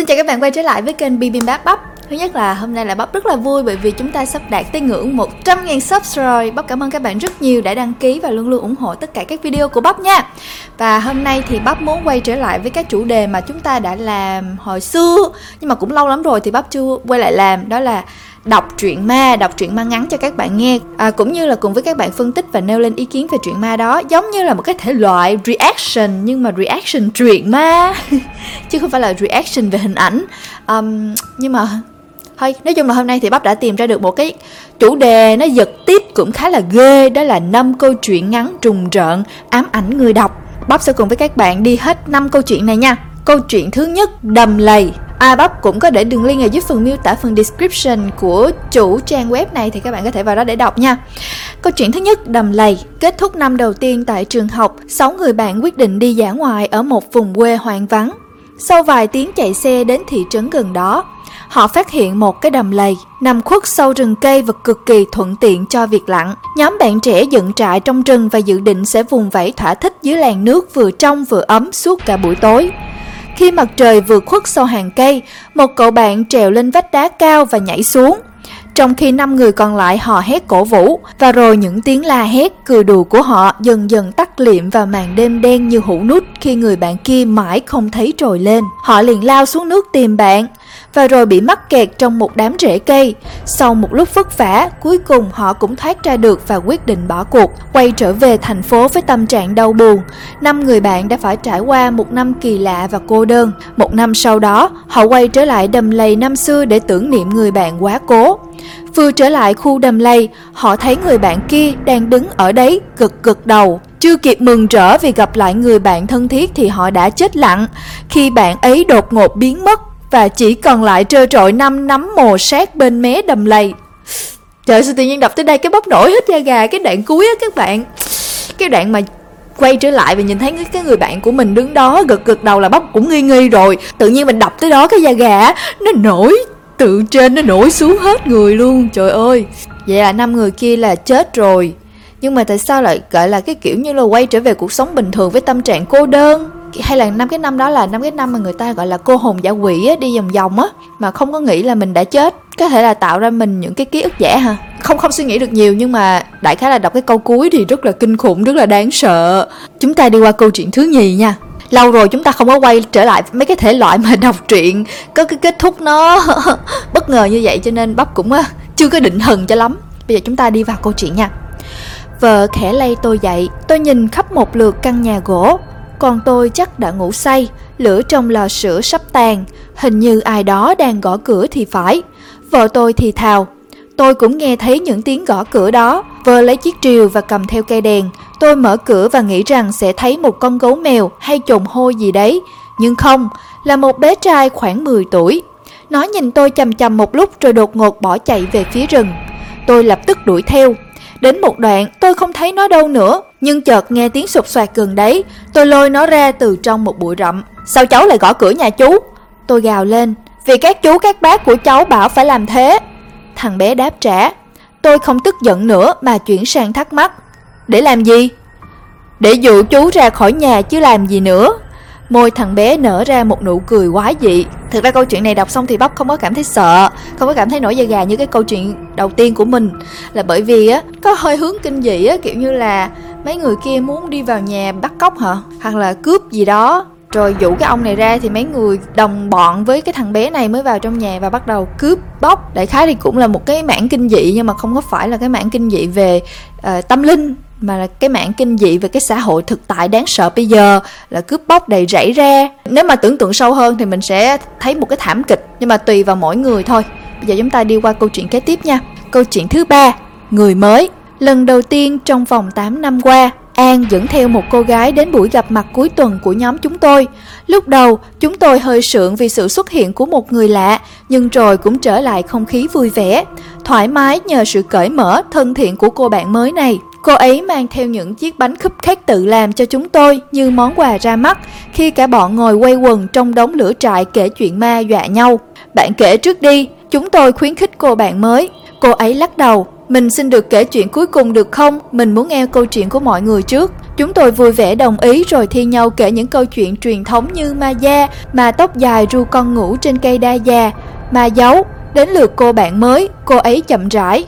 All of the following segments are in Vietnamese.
chào các bạn quay trở lại với kênh Bibimbap Bắp. Thứ nhất là hôm nay là Bắp rất là vui bởi vì chúng ta sắp đạt tới ngưỡng 100.000 subs rồi. Bắp cảm ơn các bạn rất nhiều đã đăng ký và luôn luôn ủng hộ tất cả các video của Bắp nha. Và hôm nay thì Bắp muốn quay trở lại với các chủ đề mà chúng ta đã làm hồi xưa, nhưng mà cũng lâu lắm rồi thì Bắp chưa quay lại làm. Đó là đọc truyện ma ngắn cho các bạn nghe, cũng như là cùng với các bạn phân tích và nêu lên ý kiến về truyện ma đó, giống như là một cái thể loại reaction, nhưng mà reaction truyện ma chứ không phải là reaction về hình ảnh. Nhưng mà thôi, nói chung là hôm nay thì Bắp đã tìm ra được một cái chủ đề nó giật tiếp cũng khá là ghê, đó là 5 câu chuyện ngắn trùng rợn ám ảnh người đọc. Bắp sẽ cùng với các bạn đi hết 5 câu chuyện này nha. Câu chuyện thứ nhất, đầm lầy. Bắp cũng có để đường link ở dưới phần miêu tả, phần description của chủ trang web này thì các bạn có thể vào đó để đọc nha. Câu chuyện thứ nhất, đầm lầy. Kết thúc năm đầu tiên tại trường học, 6 người bạn quyết định đi dã ngoại ở một vùng quê hoang vắng. Sau vài tiếng chạy xe đến thị trấn gần đó, họ phát hiện một cái đầm lầy nằm khuất sâu rừng cây và cực kỳ thuận tiện cho việc lặn. Nhóm bạn trẻ dựng trại trong rừng và dự định sẽ vùng vẫy thỏa thích dưới làn nước vừa trong vừa ấm suốt cả buổi tối. Khi mặt trời vừa khuất sau hàng cây, một cậu bạn trèo lên vách đá cao và nhảy xuống. Trong khi 5 người còn lại hò hét cổ vũ, và rồi những tiếng la hét, cười đùa của họ dần dần tắt liệm vào màn đêm đen như hũ nút khi người bạn kia mãi không thấy trồi lên. Họ liền lao xuống nước tìm bạn, và rồi bị mắc kẹt trong một đám rễ cây. Sau một lúc vất vả, cuối cùng họ cũng thoát ra được và quyết định bỏ cuộc, quay trở về thành phố với tâm trạng đau buồn. 5 người bạn đã phải trải qua một năm kỳ lạ và cô đơn. Một năm sau đó, họ quay trở lại đầm lầy năm xưa để tưởng niệm người bạn quá cố. Vừa trở lại khu đầm lầy, họ thấy người bạn kia đang đứng ở đấy gật đầu. Chưa kịp mừng rỡ vì gặp lại người bạn thân thiết thì họ đã chết lặng khi bạn ấy đột ngột biến mất và chỉ còn lại trơ trọi 5 nắm mồ sát bên mé đầm lầy. Trời, sao tự nhiên đọc tới đây cái bốc nổi hết da gà. Cái đoạn cuối á các bạn, cái đoạn mà quay trở lại và nhìn thấy cái người bạn của mình đứng đó gật đầu là bóc cũng nghi rồi. Tự nhiên mình đọc tới đó cái da gà nó nổi từ trên nó nổi xuống hết người luôn. Trời ơi, vậy là 5 người kia là chết rồi. Nhưng mà tại sao lại gọi là cái kiểu như là quay trở về cuộc sống bình thường với tâm trạng cô đơn? Hay là 5 cái năm đó là 5 cái năm mà người ta gọi là cô hồn dã quỷ á, đi vòng vòng á, mà không có nghĩ là mình đã chết. Có thể là tạo ra mình những cái ký ức giả hả? Không suy nghĩ được nhiều, nhưng mà đại khái là đọc cái câu cuối thì rất là kinh khủng, rất là đáng sợ. Chúng ta đi qua câu chuyện thứ nhì nha. Lâu rồi chúng ta không có quay trở lại mấy cái thể loại mà đọc truyện có cái kết thúc nó bất ngờ như vậy, cho nên Bắp cũng chưa có định hình cho lắm. Bây giờ chúng ta đi vào câu chuyện nha. Vợ khẽ lay tôi dậy. Tôi nhìn khắp một lượt căn nhà gỗ. Còn tôi chắc đã ngủ say. Lửa trong lò sưởi sắp tàn. Hình như ai đó đang gõ cửa thì phải. Vợ tôi thì thào. Tôi cũng nghe thấy những tiếng gõ cửa đó. Vợ lấy chiếc rìu và cầm theo cây đèn. Tôi mở cửa và nghĩ rằng sẽ thấy một con gấu mèo hay chồn hôi gì đấy. Nhưng không, là một bé trai khoảng 10 tuổi. Nó nhìn tôi chằm chằm một lúc rồi đột ngột bỏ chạy về phía rừng. Tôi lập tức đuổi theo. Đến một đoạn tôi không thấy nó đâu nữa, nhưng chợt nghe tiếng sột soạt gần đấy. Tôi lôi nó ra từ trong một bụi rậm. Sao cháu lại gõ cửa nhà chú? Tôi gào lên. Vì các chú các bác của cháu bảo phải làm thế. Thằng bé đáp trả. Tôi không tức giận nữa mà chuyển sang thắc mắc. Để làm gì? Để dụ chú ra khỏi nhà chứ làm gì nữa. Môi thằng bé nở ra một nụ cười quái dị. Thực ra câu chuyện này đọc xong thì Bắp không có cảm thấy sợ, không có cảm thấy nổi da gà như cái câu chuyện đầu tiên của mình. Là bởi vì có hơi hướng kinh dị kiểu như là mấy người kia muốn đi vào nhà bắt cóc hả, hoặc là cướp gì đó, rồi dụ cái ông này ra thì mấy người đồng bọn với cái thằng bé này mới vào trong nhà và bắt đầu cướp bóc. Đại khái thì cũng là một cái mảng kinh dị, nhưng mà không có phải là cái mảng kinh dị về tâm linh, mà là cái mảng kinh dị về cái xã hội thực tại đáng sợ bây giờ, là cướp bóc đầy rẫy ra. Nếu mà tưởng tượng sâu hơn thì mình sẽ thấy một cái thảm kịch, nhưng mà tùy vào mỗi người thôi. Bây giờ chúng ta đi qua câu chuyện kế tiếp nha. Câu chuyện thứ 3, người mới. Lần đầu tiên trong vòng 8 năm qua, An dẫn theo một cô gái đến buổi gặp mặt cuối tuần của nhóm chúng tôi. Lúc đầu, chúng tôi hơi sượng vì sự xuất hiện của một người lạ, nhưng rồi cũng trở lại không khí vui vẻ, thoải mái nhờ sự cởi mở, thân thiện của cô bạn mới này. Cô ấy mang theo những chiếc bánh cupcake tự làm cho chúng tôi như món quà ra mắt khi cả bọn ngồi quây quần trong đống lửa trại kể chuyện ma dọa nhau. Bạn kể trước đi, chúng tôi khuyến khích cô bạn mới. Cô ấy lắc đầu. Mình xin được kể chuyện cuối cùng được không? Mình muốn nghe câu chuyện của mọi người trước. Chúng tôi vui vẻ đồng ý rồi thi nhau kể những câu chuyện truyền thống như ma da, ma tóc dài ru con ngủ trên cây đa già, ma giấu. Đến lượt cô bạn mới, cô ấy chậm rãi.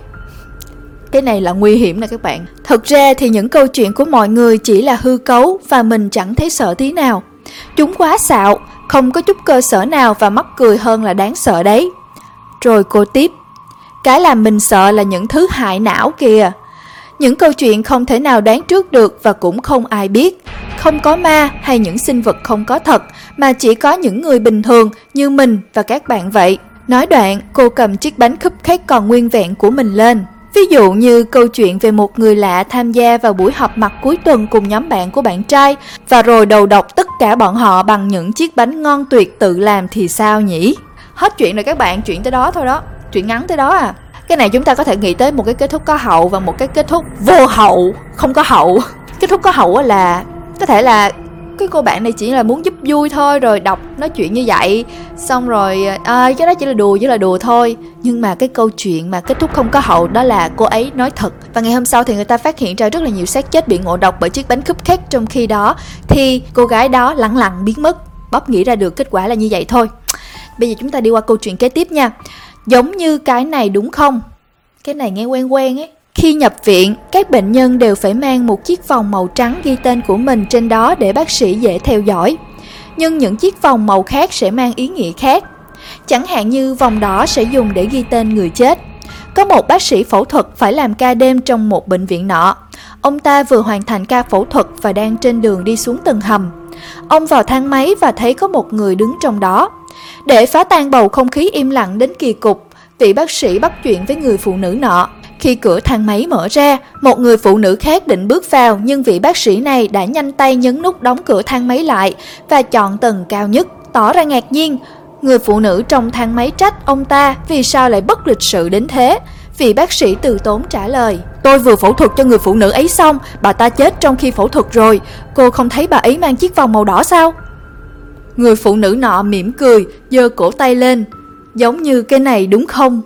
Cái này là nguy hiểm nè các bạn. Thực ra thì những câu chuyện của mọi người chỉ là hư cấu và mình chẳng thấy sợ tí nào. Chúng quá xạo, không có chút cơ sở nào và mắc cười hơn là đáng sợ đấy. Rồi cô tiếp. Cái làm mình sợ là những thứ hại não kìa. Những câu chuyện không thể nào đoán trước được và cũng không ai biết. Không có ma hay những sinh vật không có thật, mà chỉ có những người bình thường như mình và các bạn vậy. Nói đoạn, cô cầm chiếc bánh cupcake còn nguyên vẹn của mình lên. Ví dụ như câu chuyện về một người lạ tham gia vào buổi họp mặt cuối tuần cùng nhóm bạn của bạn trai và rồi đầu độc tất cả bọn họ bằng những chiếc bánh ngon tuyệt tự làm thì sao nhỉ? Hết chuyện rồi các bạn, chuyện tới đó thôi đó. Chuyện ngắn tới đó à. Cái này chúng ta có thể nghĩ tới một cái kết thúc có hậu và một cái kết thúc vô hậu, không có hậu. Kết thúc có hậu là có thể là cái cô bạn này chỉ là muốn giúp vui thôi, rồi đọc nói chuyện như vậy xong rồi cái đó chỉ là đùa thôi. Nhưng mà cái câu chuyện mà kết thúc không có hậu đó là cô ấy nói thật. Và ngày hôm sau thì người ta phát hiện ra rất là nhiều xác chết bị ngộ độc bởi chiếc bánh cupcake. Trong khi đó thì cô gái đó lẳng lặng biến mất. Bob nghĩ ra được kết quả là như vậy thôi. Bây giờ chúng ta đi qua câu chuyện kế tiếp nha. Giống như cái này đúng không? Cái này nghe quen quen ấy. Khi nhập viện, các bệnh nhân đều phải mang một chiếc vòng màu trắng ghi tên của mình trên đó để bác sĩ dễ theo dõi. Nhưng những chiếc vòng màu khác sẽ mang ý nghĩa khác. Chẳng hạn như vòng đỏ sẽ dùng để ghi tên người chết. Có một bác sĩ phẫu thuật phải làm ca đêm trong một bệnh viện nọ. Ông ta vừa hoàn thành ca phẫu thuật và đang trên đường đi xuống tầng hầm. Ông vào thang máy và thấy có một người đứng trong đó. Để phá tan bầu không khí im lặng đến kỳ cục, vị bác sĩ bắt chuyện với người phụ nữ nọ. Khi cửa thang máy mở ra, một người phụ nữ khác định bước vào, nhưng vị bác sĩ này đã nhanh tay nhấn nút đóng cửa thang máy lại và chọn tầng cao nhất, tỏ ra ngạc nhiên. Người phụ nữ trong thang máy trách ông ta vì sao lại bất lịch sự đến thế. Vị bác sĩ từ tốn trả lời: Tôi vừa phẫu thuật cho người phụ nữ ấy xong, bà ta chết trong khi phẫu thuật rồi. Cô không thấy bà ấy mang chiếc vòng màu đỏ sao? Người phụ nữ nọ mỉm cười, giơ cổ tay lên. Giống như cái này đúng không?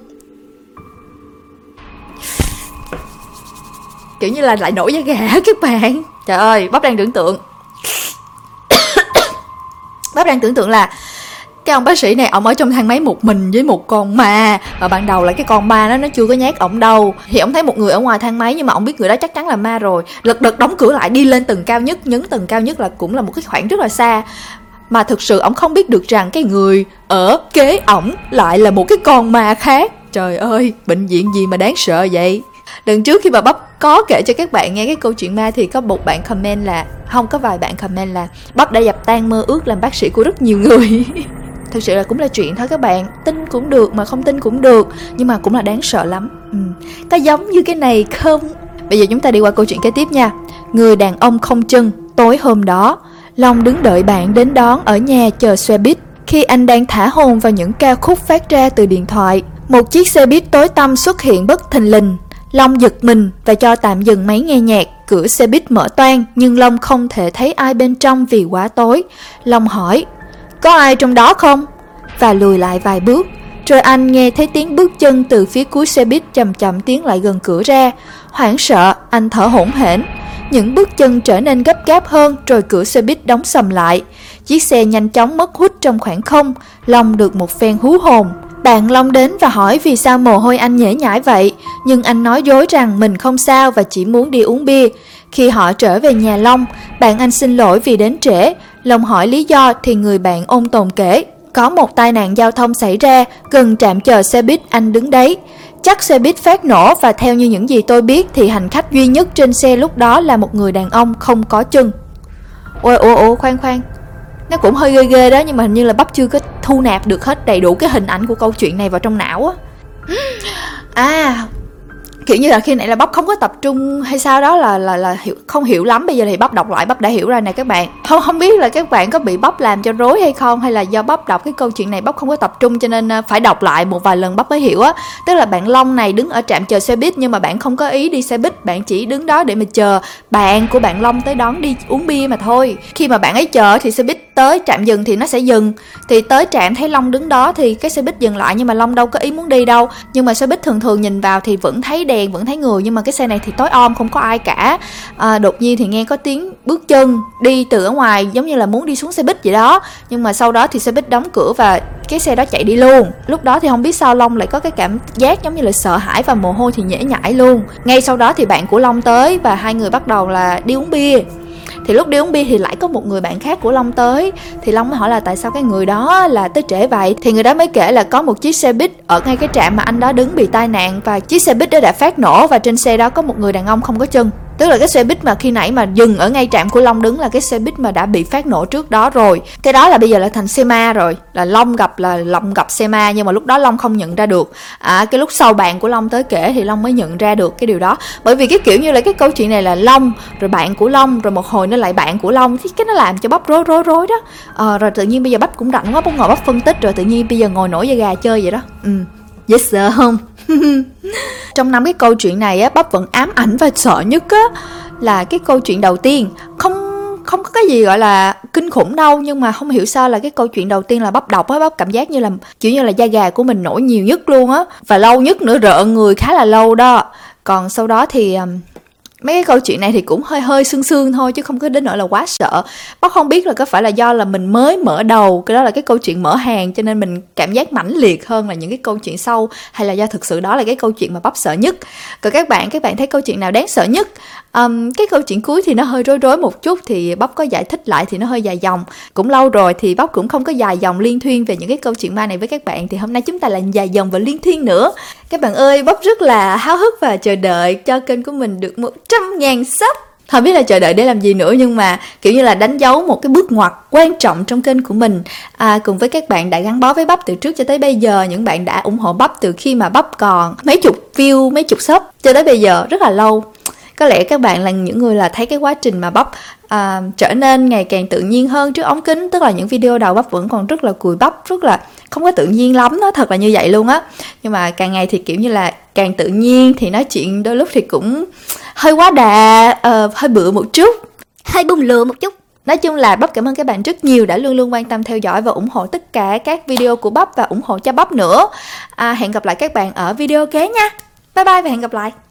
Kiểu như là lại nổi da gà các bạn. Trời ơi, Bắp đang tưởng tượng Bắp đang tưởng tượng là cái ông bác sĩ này, ông ở trong thang máy một mình với một con ma. Và ban đầu là cái con ma đó nó chưa có nhát ổng đâu. Thì ổng thấy một người ở ngoài thang máy, nhưng mà ổng biết người đó chắc chắn là ma rồi. Lật đật đóng cửa lại, đi lên tầng cao nhất. Nhấn tầng cao nhất là cũng là một cái khoảng rất là xa. Mà thực sự ổng không biết được rằng cái người ở kế ổng lại là một cái con ma khác. Trời ơi, bệnh viện gì mà đáng sợ vậy. Lần trước khi mà Bắp có kể cho các bạn nghe cái câu chuyện ma thì có một bạn comment là, không, có vài bạn comment là Bắp đã dập tan mơ ước làm bác sĩ của rất nhiều người. Thực sự là cũng là chuyện thôi các bạn. Tin cũng được mà không tin cũng được, nhưng mà cũng là đáng sợ lắm. Có giống như cái này không? Bây giờ chúng ta đi qua câu chuyện kế tiếp nha. Người đàn ông không chân. Tối hôm đó, Long đứng đợi bạn đến đón ở nhà chờ xe buýt. Khi anh đang thả hồn vào những ca khúc phát ra từ điện thoại, một chiếc xe buýt tối tăm xuất hiện bất thình lình. Long giật mình và cho tạm dừng máy nghe nhạc. Cửa xe buýt mở toang, nhưng Long không thể thấy ai bên trong vì quá tối. Long hỏi: Có ai trong đó không? Và lùi lại vài bước. Rồi anh nghe thấy tiếng bước chân từ phía cuối xe buýt chậm chậm tiến lại gần cửa ra. Hoảng sợ, anh thở hổn hển. Những bước chân trở nên gấp gáp hơn, rồi cửa xe buýt đóng sầm lại. Chiếc xe nhanh chóng mất hút trong khoảng không. Long được một phen hú hồn. Bạn Long đến và hỏi vì sao mồ hôi anh nhễ nhãi vậy. Nhưng anh nói dối rằng mình không sao và chỉ muốn đi uống bia. Khi họ trở về nhà Long, bạn anh xin lỗi vì đến trễ. Long hỏi lý do thì người bạn ôn tồn kể: Có một tai nạn giao thông xảy ra gần trạm chờ xe buýt anh đứng đấy. Chắc xe buýt phát nổ và theo như những gì tôi biết thì hành khách duy nhất trên xe lúc đó là một người đàn ông không có chân. Ủa, khoan. Nó cũng hơi ghê ghê đó, nhưng mà hình như là Bắp chưa có thu nạp được hết đầy đủ cái hình ảnh của câu chuyện này vào trong não á. Kiểu như là khi nãy là Bắp không có tập trung hay sao đó, là không hiểu lắm. Bây giờ thì Bắp đọc lại, Bắp đã hiểu ra nè các bạn. Không biết là các bạn có bị Bắp làm cho rối hay không, hay là do Bắp đọc cái câu chuyện này Bắp không có tập trung cho nên phải đọc lại một vài lần Bắp mới hiểu á. Tức là bạn Long này đứng ở trạm chờ xe buýt, nhưng mà bạn không có ý đi xe buýt, bạn chỉ đứng đó để mà chờ bạn của bạn Long tới đón đi uống bia mà thôi. Khi mà bạn ấy chờ thì xe buýt tới trạm dừng thì nó sẽ dừng. Thì tới trạm thấy Long đứng đó thì cái xe buýt dừng lại, nhưng mà Long đâu có ý muốn đi đâu. Nhưng mà xe buýt thường thường nhìn vào thì vẫn thấy đèn, vẫn thấy người, nhưng mà cái xe này thì tối om không có ai cả. Đột nhiên thì nghe có tiếng bước chân đi từ ở ngoài, giống như là muốn đi xuống xe buýt vậy đó. Nhưng mà sau đó thì xe buýt đóng cửa và cái xe đó chạy đi luôn. Lúc đó thì không biết sao Long lại có cái cảm giác giống như là sợ hãi và mồ hôi thì nhễ nhại luôn. Ngay sau đó thì bạn của Long tới và hai người bắt đầu là đi uống bia. Thì lúc đi uống bia thì lại có một người bạn khác của Long tới. Thì Long mới hỏi là tại sao cái người đó là tới trễ vậy. Thì người đó mới kể là có một chiếc xe buýt ở ngay cái trạm mà anh đó đứng bị tai nạn, và chiếc xe buýt đó đã phát nổ, và trên xe đó có một người đàn ông không có chân. Tức là cái xe buýt mà khi nãy mà dừng ở ngay trạm của Long đứng là cái xe buýt mà đã bị phát nổ trước đó rồi. Cái đó là bây giờ là thành xe ma rồi, là Long gặp xe ma, nhưng mà lúc đó Long không nhận ra được. Cái lúc sau bạn của Long tới kể thì Long mới nhận ra được cái điều đó. Bởi vì cái kiểu như là cái câu chuyện này là Long, rồi bạn của Long, rồi một hồi nó lại bạn của Long, thì cái nó làm cho Bắp rối đó. Rồi tự nhiên bây giờ Bắp cũng rảnh quá, Bắp ngồi Bắp phân tích, rồi tự nhiên bây giờ ngồi nổi da gà chơi vậy đó. Dễ sợ không? Trong 5 cái câu chuyện này á, Bắp vẫn ám ảnh và sợ nhất á là cái câu chuyện đầu tiên. Không có cái gì gọi là kinh khủng đâu, nhưng mà không hiểu sao là cái câu chuyện đầu tiên là Bắp đọc á, Bắp cảm giác như là kiểu như là da gà của mình nổi nhiều nhất luôn á, và lâu nhất nữa, rợn người khá là lâu đó. Còn sau đó thì mấy cái câu chuyện này thì cũng hơi sương thôi, chứ không có đến nỗi là quá sợ. Bác không biết là có phải là do là mình mới mở đầu, cái đó là cái câu chuyện mở hàng, cho nên mình cảm giác mãnh liệt hơn là những cái câu chuyện sau, hay là do thực sự đó là cái câu chuyện mà Bắp sợ nhất. Còn các bạn thấy câu chuyện nào đáng sợ nhất? Cái câu chuyện cuối thì nó hơi rối một chút, thì Bắp có giải thích lại thì nó hơi dài dòng. Cũng lâu rồi thì Bắp cũng không có dài dòng liên thuyên về những cái câu chuyện ma này với các bạn, thì hôm nay chúng ta lại dài dòng và liên thuyên nữa. Các bạn ơi, Bắp rất là háo hức và chờ đợi cho kênh của mình được 100.000 sub. Không biết là chờ đợi để làm gì nữa, nhưng mà kiểu như là đánh dấu một cái bước ngoặt quan trọng trong kênh của mình. Cùng với các bạn đã gắn bó với Bắp từ trước cho tới bây giờ, những bạn đã ủng hộ Bắp từ khi mà Bắp còn mấy chục view, mấy chục sub cho tới bây giờ, rất là lâu. Có lẽ các bạn là những người là thấy cái quá trình mà Bắp trở nên ngày càng tự nhiên hơn trước ống kính. Tức là những video đầu Bắp vẫn còn rất là cùi bắp, rất là không có tự nhiên lắm đó, thật là như vậy luôn á. Nhưng mà càng ngày thì kiểu như là càng tự nhiên, thì nói chuyện đôi lúc thì cũng hơi quá đà, hơi bựa một chút, hơi bùng lừa một chút. Nói chung là Bắp cảm ơn các bạn rất nhiều đã luôn luôn quan tâm theo dõi và ủng hộ tất cả các video của Bắp, và ủng hộ cho Bắp nữa. Hẹn gặp lại các bạn ở video kế nha. Bye bye và hẹn gặp lại.